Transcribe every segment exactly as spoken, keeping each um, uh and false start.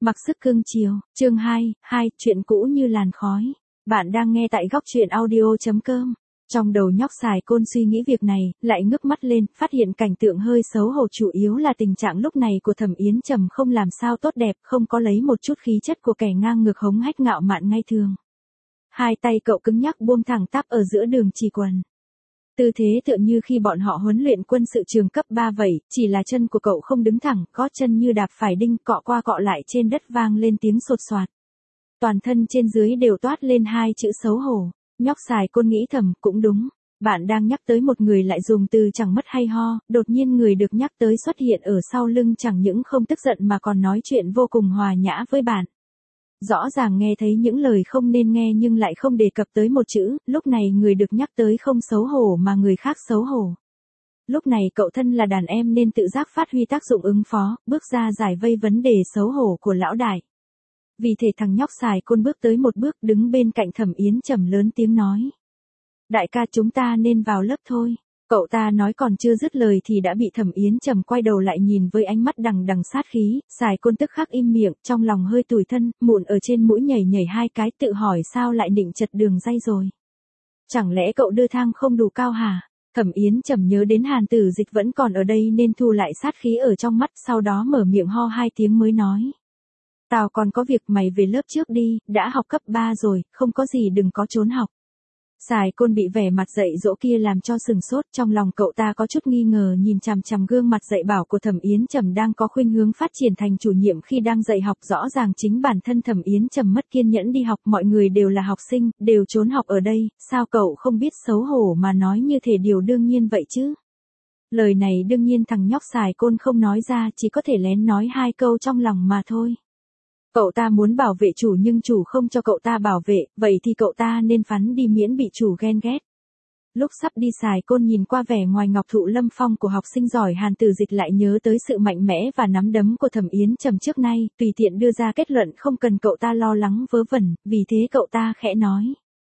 Mặc sức cưng chiều, chương hai, hai, chuyện cũ như làn khói. Bạn đang nghe tại góc truyện audio.com. Trong đầu nhóc xài côn suy nghĩ việc này, lại ngước mắt lên, phát hiện cảnh tượng hơi xấu hổ, chủ yếu là tình trạng lúc này của Thẩm Yến Trầm không làm sao tốt đẹp, không có lấy một chút khí chất của kẻ ngang ngược hống hách ngạo mạn ngay thường. Hai tay cậu cứng nhắc buông thẳng tắp ở giữa đường chỉ quần. Tư thế tựa như khi bọn họ huấn luyện quân sự trường cấp ba vậy, chỉ là chân của cậu không đứng thẳng, gót chân như đạp phải đinh, cọ qua cọ lại trên đất vang lên tiếng sột soạt. Toàn thân trên dưới đều toát lên hai chữ xấu hổ. Nhóc xài côn nghĩ thầm, cũng đúng. Bạn đang nhắc tới một người lại dùng từ chẳng mất hay ho, đột nhiên người được nhắc tới xuất hiện ở sau lưng chẳng những không tức giận mà còn nói chuyện vô cùng hòa nhã với bạn. Rõ ràng nghe thấy những lời không nên nghe nhưng lại không đề cập tới một chữ, lúc này người được nhắc tới không xấu hổ mà người khác xấu hổ. Lúc này cậu thân là đàn em nên tự giác phát huy tác dụng ứng phó, bước ra giải vây vấn đề xấu hổ của lão đại. Vì thế thằng nhóc xài côn bước tới một bước đứng bên cạnh Thẩm Yến Trầm lớn tiếng nói. Đại ca, chúng ta nên vào lớp thôi. Cậu ta nói còn chưa dứt lời thì đã bị Thẩm Yến Trầm quay đầu lại nhìn với ánh mắt đằng đằng sát khí, xài côn tức khắc im miệng, trong lòng hơi tủi thân, mụn ở trên mũi nhảy nhảy hai cái, tự hỏi sao lại định chật đường ray rồi. Chẳng lẽ cậu đưa thang không đủ cao hả? Thẩm Yến Trầm nhớ đến Hàn Tử Dịch vẫn còn ở đây nên thu lại sát khí ở trong mắt, sau đó mở miệng ho hai tiếng mới nói. Tao còn có việc, mày về lớp trước đi, đã học cấp ba rồi, không có gì đừng có trốn học. Xài côn bị vẻ mặt dạy dỗ kia làm cho sừng sốt, trong lòng cậu ta có chút nghi ngờ nhìn chằm chằm gương mặt dạy bảo của Thẩm Yến Trầm đang có khuynh hướng phát triển thành chủ nhiệm khi đang dạy học, rõ ràng chính bản thân Thẩm Yến Trầm mất kiên nhẫn đi học, mọi người đều là học sinh, đều trốn học ở đây, sao cậu không biết xấu hổ mà nói như thể điều đương nhiên vậy chứ? Lời này đương nhiên thằng nhóc xài côn không nói ra, chỉ có thể lén nói hai câu trong lòng mà thôi. Cậu ta muốn bảo vệ chủ nhưng chủ không cho cậu ta bảo vệ, vậy thì cậu ta nên phắn đi miễn bị chủ ghen ghét. Lúc sắp đi xài côn nhìn qua vẻ ngoài ngọc thụ lâm phong của học sinh giỏi Hàn Tử Dịch lại nhớ tới sự mạnh mẽ và nắm đấm của Thẩm Yến Trầm trước nay, tùy tiện đưa ra kết luận không cần cậu ta lo lắng vớ vẩn, vì thế cậu ta khẽ nói.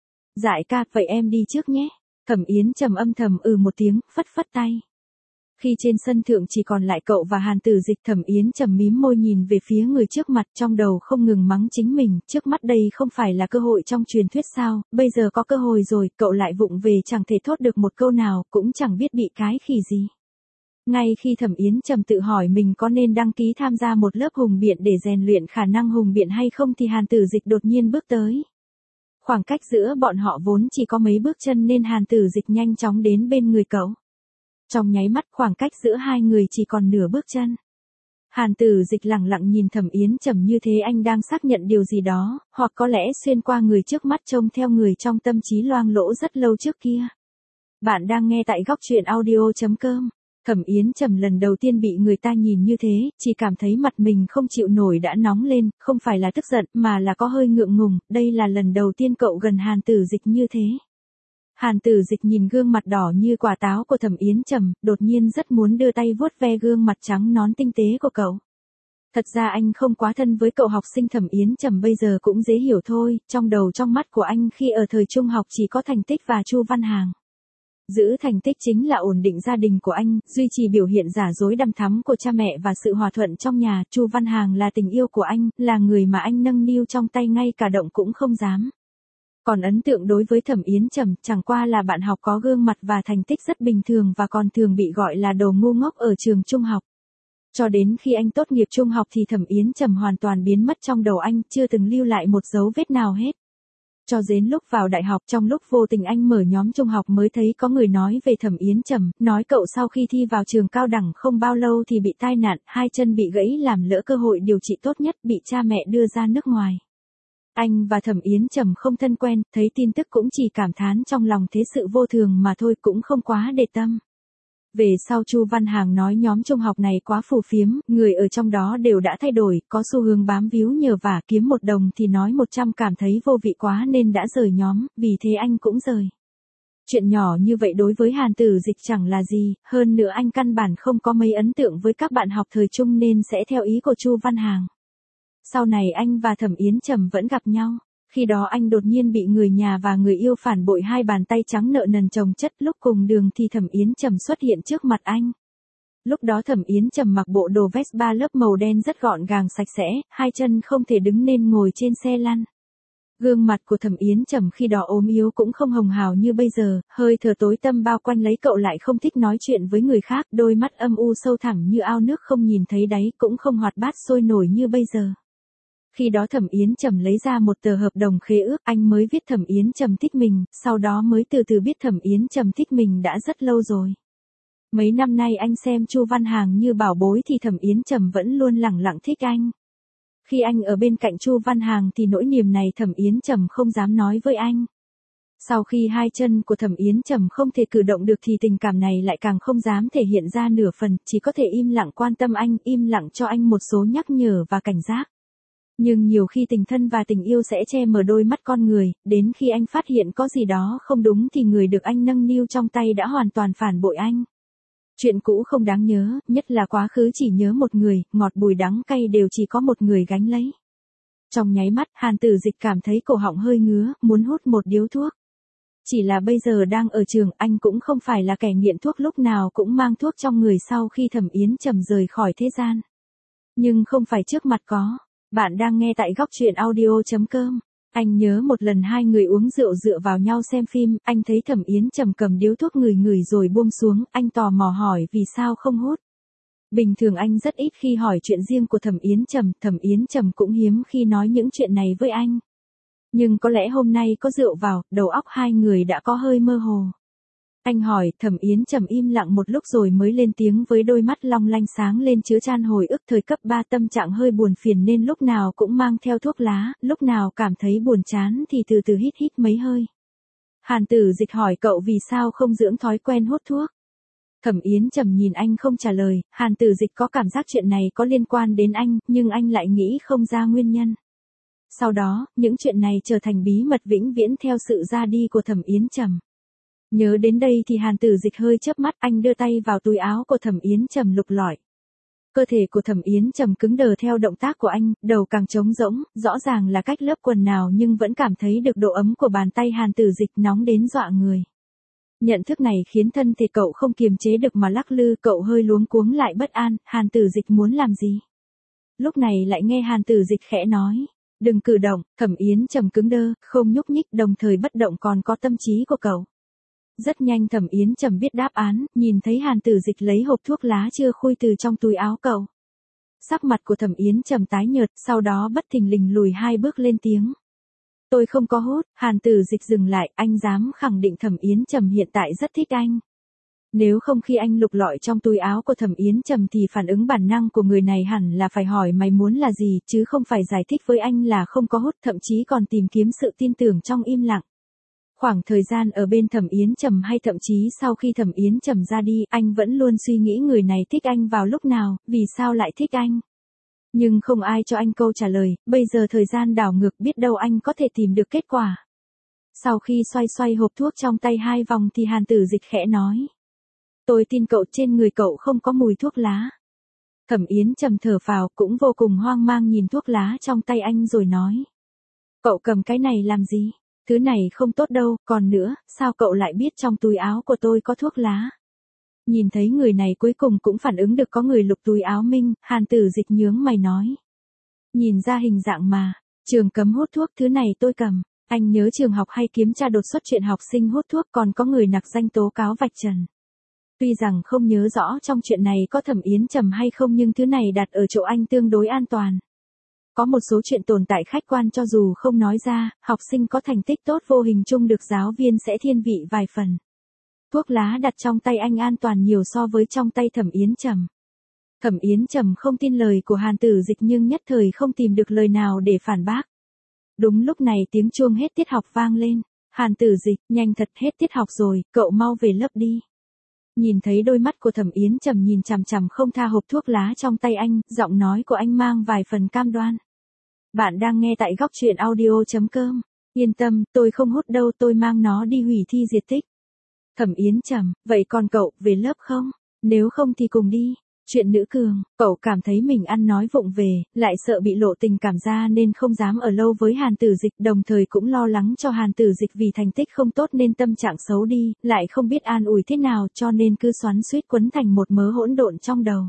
Dại ca, vậy em đi trước nhé. Thẩm Yến Trầm âm thầm ừ một tiếng, phất phất tay. Khi trên sân thượng chỉ còn lại cậu và Hàn Tử Dịch, Thẩm Yến Trầm mím môi nhìn về phía người trước mặt, trong đầu không ngừng mắng chính mình, trước mắt đây không phải là cơ hội trong truyền thuyết sao, bây giờ có cơ hội rồi, cậu lại vụng về chẳng thể thốt được một câu nào, cũng chẳng biết bị cái khỉ gì. Ngay khi Thẩm Yến Trầm tự hỏi mình có nên đăng ký tham gia một lớp hùng biện để rèn luyện khả năng hùng biện hay không thì Hàn Tử Dịch đột nhiên bước tới. Khoảng cách giữa bọn họ vốn chỉ có mấy bước chân nên Hàn Tử Dịch nhanh chóng đến bên người cậu. Trong nháy mắt khoảng cách giữa hai người chỉ còn nửa bước chân. Hàn Tử Dịch lẳng lặng nhìn Thẩm Yến Trầm như thế anh đang xác nhận điều gì đó, hoặc có lẽ xuyên qua người trước mắt trông theo người trong tâm trí loang lỗ rất lâu trước kia. Bạn đang nghe tại góc truyện audio.com. Thẩm Yến Trầm lần đầu tiên bị người ta nhìn như thế, chỉ cảm thấy mặt mình không chịu nổi đã nóng lên, không phải là tức giận mà là có hơi ngượng ngùng, đây là lần đầu tiên cậu gần Hàn Tử Dịch như thế. Hàn Tử Dịch nhìn gương mặt đỏ như quả táo của Thẩm Yến Trầm, đột nhiên rất muốn đưa tay vuốt ve gương mặt trắng nõn tinh tế của cậu. Thật ra anh không quá thân với cậu học sinh Thẩm Yến Trầm bây giờ cũng dễ hiểu thôi, trong đầu trong mắt của anh khi ở thời trung học chỉ có thành tích và Chu Văn Hàng. Giữ thành tích chính là ổn định gia đình của anh, duy trì biểu hiện giả dối đăm thắm của cha mẹ và sự hòa thuận trong nhà, Chu Văn Hàng là tình yêu của anh, là người mà anh nâng niu trong tay ngay cả động cũng không dám. Còn ấn tượng đối với Thẩm Yến Trầm chẳng qua là bạn học có gương mặt và thành tích rất bình thường và còn thường bị gọi là đồ ngu ngốc ở trường trung học. Cho đến khi anh tốt nghiệp trung học thì Thẩm Yến Trầm hoàn toàn biến mất trong đầu anh, chưa từng lưu lại một dấu vết nào hết. Cho đến lúc vào đại học, trong lúc vô tình anh mở nhóm trung học mới thấy có người nói về Thẩm Yến Trầm, nói cậu sau khi thi vào trường cao đẳng không bao lâu thì bị tai nạn, hai chân bị gãy làm lỡ cơ hội điều trị tốt nhất, bị cha mẹ đưa ra nước ngoài. Anh và Thẩm Yến Trầm không thân quen, thấy tin tức cũng chỉ cảm thán trong lòng thế sự vô thường mà thôi, cũng không quá để tâm. Về sau Chu Văn Hàng nói nhóm trung học này quá phù phiếm, người ở trong đó đều đã thay đổi, có xu hướng bám víu nhờ vả, kiếm một đồng thì nói một trăm, cảm thấy vô vị quá nên đã rời nhóm, vì thế anh cũng rời. Chuyện nhỏ như vậy đối với Hàn Tử Dịch chẳng là gì, hơn nữa anh căn bản không có mấy ấn tượng với các bạn học thời trung nên sẽ theo ý của Chu Văn Hàng. Sau này anh và Thẩm Yến Trầm vẫn gặp nhau, khi đó anh đột nhiên bị người nhà và người yêu phản bội, hai bàn tay trắng nợ nần chồng chất, lúc cùng đường thì Thẩm Yến Trầm xuất hiện trước mặt anh. Lúc đó Thẩm Yến Trầm mặc bộ đồ vest ba lớp màu đen rất gọn gàng sạch sẽ, hai chân không thể đứng nên ngồi trên xe lăn. Gương mặt của Thẩm Yến Trầm khi đó ốm yếu cũng không hồng hào như bây giờ, hơi thở tối tăm bao quanh lấy cậu lại không thích nói chuyện với người khác, đôi mắt âm u sâu thẳm như ao nước không nhìn thấy đáy cũng không hoạt bát sôi nổi như bây giờ. Khi đó Thẩm Yến Trầm lấy ra một tờ hợp đồng khế ước, anh mới viết Thẩm Yến Trầm thích mình, sau đó mới từ từ biết Thẩm Yến Trầm thích mình đã rất lâu rồi. Mấy năm nay anh xem Chu Văn Hàng như bảo bối thì Thẩm Yến Trầm vẫn luôn lẳng lặng thích anh. Khi anh ở bên cạnh Chu Văn Hàng thì nỗi niềm này Thẩm Yến Trầm không dám nói với anh. Sau khi hai chân của Thẩm Yến Trầm không thể cử động được thì tình cảm này lại càng không dám thể hiện ra nửa phần, chỉ có thể im lặng quan tâm anh, im lặng cho anh một số nhắc nhở và cảnh giác. Nhưng nhiều khi tình thân và tình yêu sẽ che mờ đôi mắt con người, đến khi anh phát hiện có gì đó không đúng thì người được anh nâng niu trong tay đã hoàn toàn phản bội anh. Chuyện cũ không đáng nhớ, nhất là quá khứ chỉ nhớ một người, ngọt bùi đắng cay đều chỉ có một người gánh lấy. Trong nháy mắt, Hàn Tử Dịch cảm thấy cổ họng hơi ngứa, muốn hút một điếu thuốc. Chỉ là bây giờ đang ở trường, anh cũng không phải là kẻ nghiện thuốc lúc nào cũng mang thuốc trong người sau khi Thẩm Yến Trầm rời khỏi thế gian. Nhưng không phải trước mặt có. Bạn đang nghe tại góc truyện audio chấm com. Anh nhớ một lần hai người uống rượu dựa vào nhau xem phim, anh thấy Thẩm Yến Trầm cầm điếu thuốc ngửi ngửi rồi buông xuống, anh tò mò hỏi vì sao không hút. Bình thường anh rất ít khi hỏi chuyện riêng của Thẩm Yến Trầm, Thẩm Yến Trầm cũng hiếm khi nói những chuyện này với anh. Nhưng có lẽ hôm nay có rượu vào, đầu óc hai người đã có hơi mơ hồ. Anh hỏi, Thẩm Yến Trầm im lặng một lúc rồi mới lên tiếng với đôi mắt long lanh sáng lên chứa chan hồi ức thời cấp ba, tâm trạng hơi buồn phiền nên lúc nào cũng mang theo thuốc lá, lúc nào cảm thấy buồn chán thì từ từ hít hít mấy hơi. Hàn Tử Dịch hỏi cậu vì sao không dưỡng thói quen hút thuốc. Thẩm Yến Trầm nhìn anh không trả lời, Hàn Tử Dịch có cảm giác chuyện này có liên quan đến anh, nhưng anh lại nghĩ không ra nguyên nhân. Sau đó, những chuyện này trở thành bí mật vĩnh viễn theo sự ra đi của Thẩm Yến Trầm. Nhớ đến đây thì Hàn Tử Dịch hơi chớp mắt, anh đưa tay vào túi áo của Thẩm Yến Trầm lục lọi. Cơ thể của Thẩm Yến Trầm cứng đờ theo động tác của anh, đầu càng trống rỗng, rõ ràng là cách lớp quần nào nhưng vẫn cảm thấy được độ ấm của bàn tay Hàn Tử Dịch nóng đến dọa người. Nhận thức này khiến thân thể cậu không kiềm chế được mà lắc lư, cậu hơi luống cuống lại bất an, Hàn Tử Dịch muốn làm gì? Lúc này lại nghe Hàn Tử Dịch khẽ nói, đừng cử động. Thẩm Yến Trầm cứng đơ, không nhúc nhích, đồng thời bất động còn có tâm trí của cậu. Rất nhanh Thẩm Yến Trầm biết đáp án, nhìn thấy Hàn Tử Dịch lấy hộp thuốc lá chưa khui từ trong túi áo cậu. Sắc mặt của Thẩm Yến Trầm tái nhợt, sau đó bất thình lình lùi hai bước lên tiếng. Tôi không có hút. Hàn Tử Dịch dừng lại, anh dám khẳng định Thẩm Yến Trầm hiện tại rất thích anh. Nếu không khi anh lục lọi trong túi áo của Thẩm Yến Trầm thì phản ứng bản năng của người này hẳn là phải hỏi mày muốn là gì, chứ không phải giải thích với anh là không có hút, thậm chí còn tìm kiếm sự tin tưởng trong im lặng. Khoảng thời gian ở bên Thẩm Yến Trầm hay thậm chí sau khi Thẩm Yến Trầm ra đi, anh vẫn luôn suy nghĩ người này thích anh vào lúc nào, vì sao lại thích anh. Nhưng không ai cho anh câu trả lời, bây giờ thời gian đảo ngược biết đâu anh có thể tìm được kết quả. Sau khi xoay xoay hộp thuốc trong tay hai vòng thì Hàn Tử Dịch khẽ nói. Tôi tin cậu, trên người cậu không có mùi thuốc lá. Thẩm Yến Trầm thở phào, cũng vô cùng hoang mang nhìn thuốc lá trong tay anh rồi nói. Cậu cầm cái này làm gì? Thứ này không tốt đâu, còn nữa, sao cậu lại biết trong túi áo của tôi có thuốc lá? Nhìn thấy người này cuối cùng cũng phản ứng được có người lục túi áo mình, Hàn Tử Dịch nhướng mày nói. Nhìn ra hình dạng mà, trường cấm hút thuốc, thứ này tôi cầm. Anh nhớ trường học hay kiếm tra đột xuất chuyện học sinh hút thuốc, còn có người nặc danh tố cáo vạch trần. Tuy rằng không nhớ rõ trong chuyện này có Thẩm Yến Trầm hay không nhưng thứ này đặt ở chỗ anh tương đối an toàn. Có một số chuyện tồn tại khách quan cho dù không nói ra, học sinh có thành tích tốt vô hình chung được giáo viên sẽ thiên vị vài phần. Thuốc lá đặt trong tay anh an toàn nhiều so với trong tay Thẩm Yến Trầm. Thẩm Yến Trầm không tin lời của Hàn Tử Dịch nhưng nhất thời không tìm được lời nào để phản bác. Đúng lúc này tiếng chuông hết tiết học vang lên. Hàn Tử Dịch, nhanh thật, hết tiết học rồi, cậu mau về lớp đi. Nhìn thấy đôi mắt của Thẩm Yến Trầm nhìn chằm chằm không tha hộp thuốc lá trong tay anh, giọng nói của anh mang vài phần cam đoan. Bạn đang nghe tại góc truyện audio chấm com. Yên tâm, tôi không hút đâu, tôi mang nó đi hủy thi diệt tích. Thẩm Yến Trầm, vậy còn cậu, về lớp không? Nếu không thì cùng đi. Chuyện nữ cường, cậu cảm thấy mình ăn nói vụng về, lại sợ bị lộ tình cảm ra nên không dám ở lâu với Hàn Tử Dịch, đồng thời cũng lo lắng cho Hàn Tử Dịch vì thành tích không tốt nên tâm trạng xấu đi, lại không biết an ủi thế nào cho nên cứ xoắn xuýt quấn thành một mớ hỗn độn trong đầu.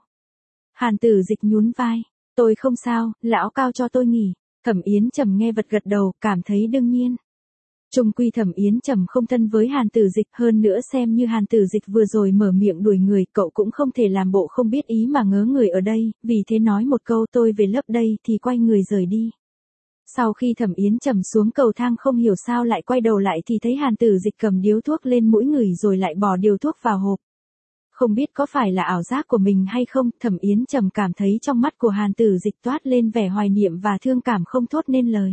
Hàn Tử Dịch nhún vai, tôi không sao, lão Cao cho tôi nghỉ. Thẩm Yến Trầm nghe vật gật đầu, cảm thấy đương nhiên. Chung quy Thẩm Yến Trầm không thân với Hàn Tử Dịch, hơn nữa xem như Hàn Tử Dịch vừa rồi mở miệng đuổi người, cậu cũng không thể làm bộ không biết ý mà ngớ người ở đây, vì thế nói một câu tôi về lớp đây thì quay người rời đi. Sau khi Thẩm Yến Trầm xuống cầu thang không hiểu sao lại quay đầu lại thì thấy Hàn Tử Dịch cầm điếu thuốc lên mũi người rồi lại bỏ điếu thuốc vào hộp. Không biết có phải là ảo giác của mình hay không, Thẩm Yến Trầm cảm thấy trong mắt của Hàn Tử Dịch toát lên vẻ hoài niệm và thương cảm không thốt nên lời.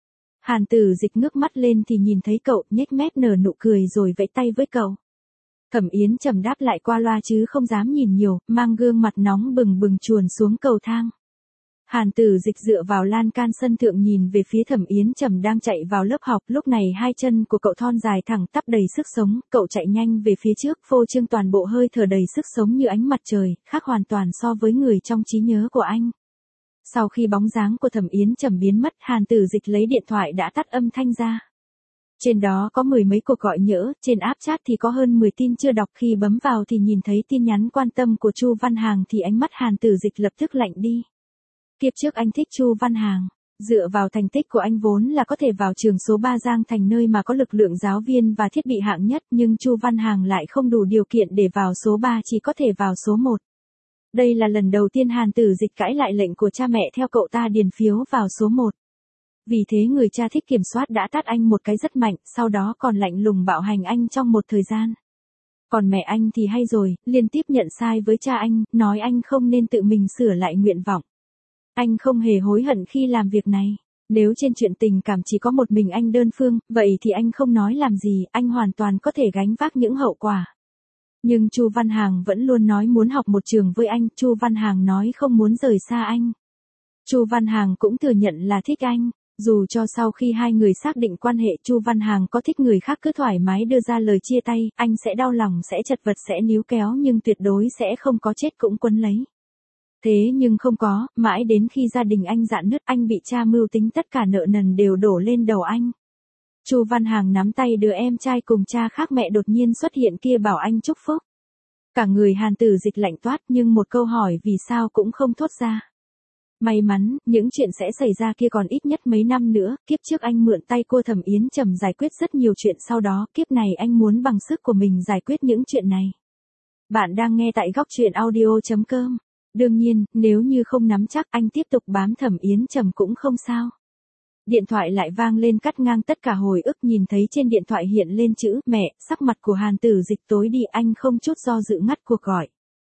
Hàn Tử Dịch ngước mắt lên thì nhìn thấy cậu, nhếch mép nở nụ cười rồi vẫy tay với cậu. Thẩm Yến Trầm đáp lại qua loa chứ không dám nhìn nhiều, mang gương mặt nóng bừng bừng chuồn xuống cầu thang. Hàn Tử Dịch dựa vào lan can sân thượng nhìn về phía Thẩm Yến Trầm đang chạy vào lớp học, lúc này hai chân của cậu thon dài thẳng tắp đầy sức sống, cậu chạy nhanh về phía trước, phô trương toàn bộ hơi thở đầy sức sống như ánh mặt trời, khác hoàn toàn so với người trong trí nhớ của anh. Sau khi bóng dáng của Thẩm Yến Trầm biến mất, Hàn Tử Dịch lấy điện thoại đã tắt âm thanh ra. Trên đó có mười mấy cuộc gọi nhỡ, trên app chat thì có hơn mười tin chưa đọc, khi bấm vào thì nhìn thấy tin nhắn quan tâm của Chu Văn Hàng thì ánh mắt Hàn Tử Dịch lập tức lạnh đi. Kiếp trước anh thích Chu Văn Hàng, dựa vào thành tích của anh vốn là có thể vào trường số ba Giang Thành nơi mà có lực lượng giáo viên và thiết bị hạng nhất, nhưng Chu Văn Hàng lại không đủ điều kiện để vào số ba, chỉ có thể vào số một. Đây là lần đầu tiên Hàn Tử Dịch cãi lại lệnh của cha mẹ theo cậu ta điền phiếu vào số một. Vì thế người cha thích kiểm soát đã tát anh một cái rất mạnh, sau đó còn lạnh lùng bạo hành anh trong một thời gian. Còn mẹ anh thì hay rồi, liên tiếp nhận sai với cha anh, nói anh không nên tự mình sửa lại nguyện vọng. Anh không hề hối hận khi làm việc này. Nếu trên chuyện tình cảm chỉ có một mình anh đơn phương, vậy thì anh không nói làm gì, anh hoàn toàn có thể gánh vác những hậu quả. Nhưng Chu Văn Hàng vẫn luôn nói muốn học một trường với anh, Chu Văn Hàng nói không muốn rời xa anh. Chu Văn Hàng cũng thừa nhận là thích anh, dù cho sau khi hai người xác định quan hệ Chu Văn Hàng có thích người khác cứ thoải mái đưa ra lời chia tay, anh sẽ đau lòng, sẽ chật vật, sẽ níu kéo nhưng tuyệt đối sẽ không có chết cũng quấn lấy. Thế nhưng không có, mãi đến khi gia đình anh rạn nứt, anh bị cha mưu tính tất cả nợ nần đều đổ lên đầu anh. Chu Văn Hàng nắm tay đứa em trai cùng cha khác mẹ đột nhiên xuất hiện kia bảo anh chúc phúc. Cả người Hàn Tử Dịch lạnh toát nhưng một câu hỏi vì sao cũng không thốt ra. May mắn, những chuyện sẽ xảy ra kia còn ít nhất mấy năm nữa, kiếp trước anh mượn tay cô Thẩm Yến Trầm giải quyết rất nhiều chuyện, sau đó kiếp này anh muốn bằng sức của mình giải quyết những chuyện này. Bạn đang nghe tại góc truyện audio chấm com. Đương nhiên, nếu như không nắm chắc anh tiếp tục bám Thẩm Yến Trầm cũng không sao. Điện thoại lại vang lên cắt ngang tất cả hồi ức, nhìn thấy trên điện thoại hiện lên chữ mẹ, sắc mặt của Hàn Tử Dịch tối đi, anh không chút do dự ngắt cuộc gọi.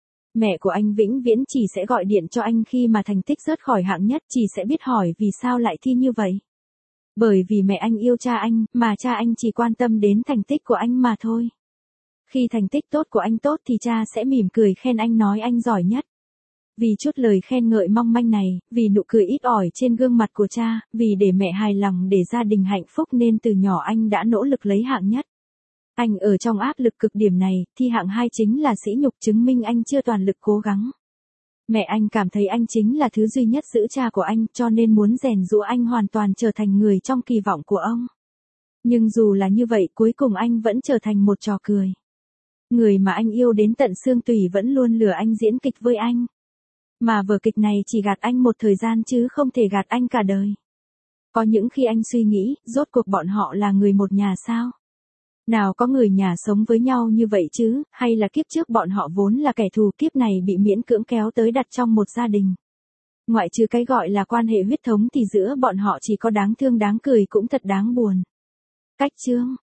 Mẹ của anh vĩnh viễn chỉ sẽ gọi điện cho anh khi mà thành tích rớt khỏi hạng nhất, chỉ sẽ biết hỏi vì sao lại thi như vậy. Bởi vì mẹ anh yêu cha anh, mà cha anh chỉ quan tâm đến thành tích của anh mà thôi. Khi thành tích tốt của anh tốt thì cha sẽ mỉm cười khen anh, nói anh giỏi nhất. Vì chút lời khen ngợi mong manh này, vì nụ cười ít ỏi trên gương mặt của cha, vì để mẹ hài lòng, để gia đình hạnh phúc nên từ nhỏ anh đã nỗ lực lấy hạng nhất. Anh ở trong áp lực cực điểm này, thi hạng hai chính là sỉ nhục, chứng minh anh chưa toàn lực cố gắng. Mẹ anh cảm thấy anh chính là thứ duy nhất giữ cha của anh, cho nên muốn rèn giũa anh hoàn toàn trở thành người trong kỳ vọng của ông. Nhưng dù là như vậy, cuối cùng anh vẫn trở thành một trò cười. Người mà anh yêu đến tận xương tủy vẫn luôn lừa anh diễn kịch với anh. Mà vở kịch này chỉ gạt anh một thời gian chứ không thể gạt anh cả đời. Có những khi anh suy nghĩ, rốt cuộc bọn họ là người một nhà sao? Nào có người nhà sống với nhau như vậy chứ, hay là kiếp trước bọn họ vốn là kẻ thù, kiếp này bị miễn cưỡng kéo tới đặt trong một gia đình. Ngoại trừ cái gọi là quan hệ huyết thống thì giữa bọn họ chỉ có đáng thương đáng cười, cũng thật đáng buồn. Cách chương